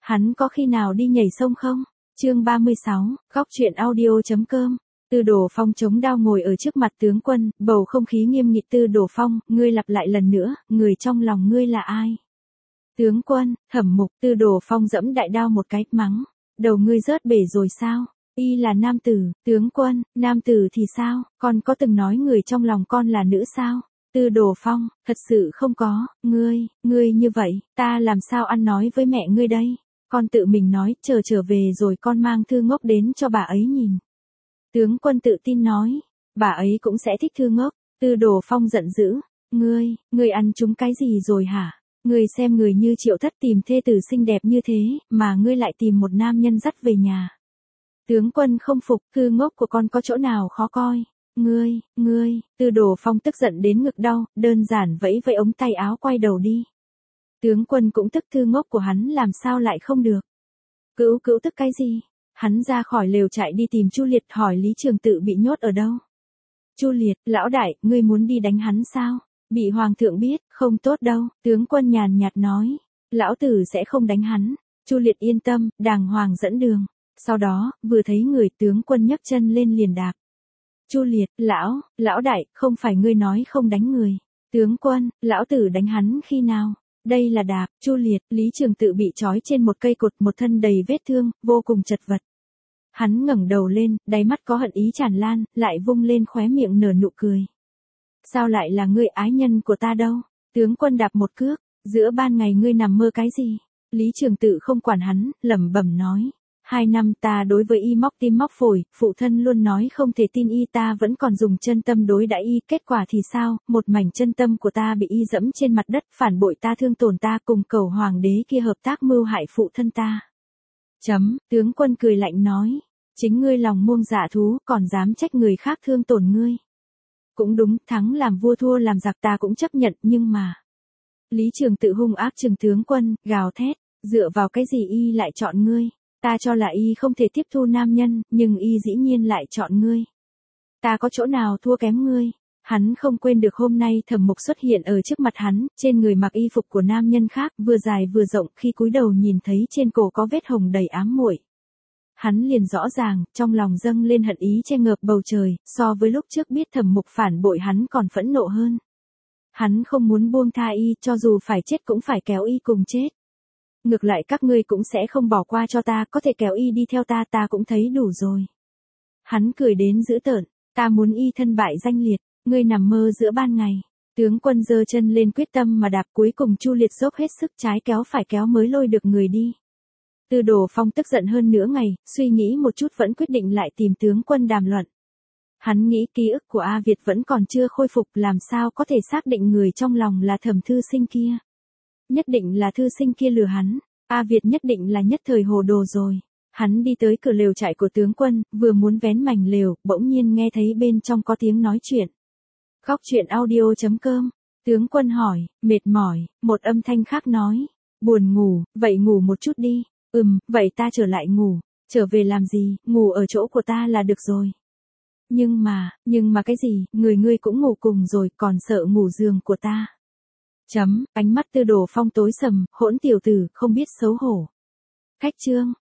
Hắn có khi nào đi nhảy sông không? Chương 36, góc truyện audio.com. Tư Đồ Phong chống đao ngồi ở trước mặt tướng quân, bầu không khí nghiêm nghị. Tư Đồ Phong, ngươi lặp lại lần nữa, người trong lòng ngươi là ai? Tướng quân, Thẩm Mục. Tư Đồ Phong giẫm đại đao một cái, mắng. Đầu ngươi rớt bể rồi sao? Y là nam tử. Tướng quân, nam tử thì sao? Con có từng nói người trong lòng con là nữ sao? Tư Đồ Phong, thật sự không có. Ngươi như vậy, ta làm sao ăn nói với mẹ ngươi đây? Con tự mình nói, trở về rồi con mang thư ngốc đến cho bà ấy nhìn. Tướng quân tự tin nói, bà ấy cũng sẽ thích thư ngốc. Tư Đồ Phong giận dữ, ngươi ăn trúng cái gì rồi hả? Ngươi xem người như Triệu Thất tìm thê tử xinh đẹp như thế, mà ngươi lại tìm một nam nhân dắt về nhà. Tướng quân không phục, thư ngốc của con có chỗ nào khó coi? Ngươi, Tư Đồ Phong tức giận đến ngực đau, đơn giản vẫy vẫy ống tay áo quay đầu đi. Tướng quân cũng tức, thư ngốc của hắn làm sao lại không được. Cữu tức cái gì? Hắn ra khỏi lều chạy đi tìm Chu Liệt, hỏi Lý Trường Tự bị nhốt ở đâu. Chu Liệt, lão đại, ngươi muốn đi đánh hắn sao? Bị hoàng thượng biết, không tốt đâu. Tướng quân nhàn nhạt nói, lão tử sẽ không đánh hắn. Chu Liệt yên tâm, đàng hoàng dẫn đường. Sau đó, vừa thấy người, tướng quân nhấc chân lên liền đạp. Chu Liệt, lão đại, không phải ngươi nói không đánh người. Tướng quân, lão tử đánh hắn khi nào? Đây là đạp. Chu Liệt, Lý Trường Tự bị trói trên một cây cột, một thân đầy vết thương, vô cùng chật vật. Hắn ngẩng đầu lên, đáy mắt có hận ý tràn lan, lại vung lên khóe miệng nở nụ cười. Sao lại là ngươi, ái nhân của ta đâu? Tướng quân đạp một cước, giữa ban ngày ngươi nằm mơ cái gì? Lý Trường Tự không quản hắn, lẩm bẩm nói. 2 năm ta đối với y móc tim móc phổi, phụ thân luôn nói không thể tin y, ta vẫn còn dùng chân tâm đối đãi y, kết quả thì sao? Một mảnh chân tâm của ta bị y dẫm trên mặt đất, phản bội ta, thương tổn ta, cùng cầu hoàng đế kia hợp tác mưu hại phụ thân ta. Tướng quân cười lạnh nói, chính ngươi lòng muông dạ thú, còn dám trách người khác thương tổn ngươi. Cũng đúng, thắng làm vua thua làm giặc ta cũng chấp nhận, nhưng mà. Lý Trường Tự hung ác trừng tướng quân, gào thét, dựa vào cái gì y lại chọn ngươi? Ta cho là y không thể tiếp thu nam nhân, nhưng y dĩ nhiên lại chọn ngươi. Ta có chỗ nào thua kém ngươi? Hắn không quên được hôm nay Thẩm Mục xuất hiện ở trước mặt hắn, trên người mặc y phục của nam nhân khác, vừa dài vừa rộng, khi cúi đầu nhìn thấy trên cổ có vết hồng đầy ám muội. Hắn liền rõ ràng, trong lòng dâng lên hận ý che ngợp bầu trời, so với lúc trước biết Thẩm Mục phản bội hắn còn phẫn nộ hơn. Hắn không muốn buông tha y, cho dù phải chết cũng phải kéo y cùng chết. Ngược lại các ngươi cũng sẽ không bỏ qua cho ta, có thể kéo y đi theo ta, ta cũng thấy đủ rồi. Hắn cười đến dữ tợn, ta muốn y thân bại danh liệt, ngươi nằm mơ giữa ban ngày. Tướng quân giơ chân lên quyết tâm mà đạp, cuối cùng Chu Liệt dốc hết sức, trái kéo phải kéo mới lôi được người đi. Tư Đồ Phong tức giận hơn nửa ngày, suy nghĩ một chút vẫn quyết định lại tìm tướng quân đàm luận. Hắn nghĩ ký ức của A Việt vẫn còn chưa khôi phục, làm sao có thể xác định người trong lòng là Thẩm thư sinh kia. Nhất định là thư sinh kia lừa hắn, A Việt nhất định là nhất thời hồ đồ rồi. Hắn đi tới cửa lều trại của tướng quân, vừa muốn vén mảnh lều, bỗng nhiên nghe thấy bên trong có tiếng nói chuyện. Góc truyện audio.com. Tướng quân hỏi, mệt mỏi, một âm thanh khác nói, buồn ngủ, vậy ngủ một chút đi. Vậy ta trở lại ngủ. Trở về làm gì, ngủ ở chỗ của ta là được rồi. Nhưng mà cái gì, ngươi cũng ngủ cùng rồi, còn sợ ngủ giường của ta. Ánh mắt Tư Đồ Phong tối sầm, hỗn tiểu tử, không biết xấu hổ. Khách chương.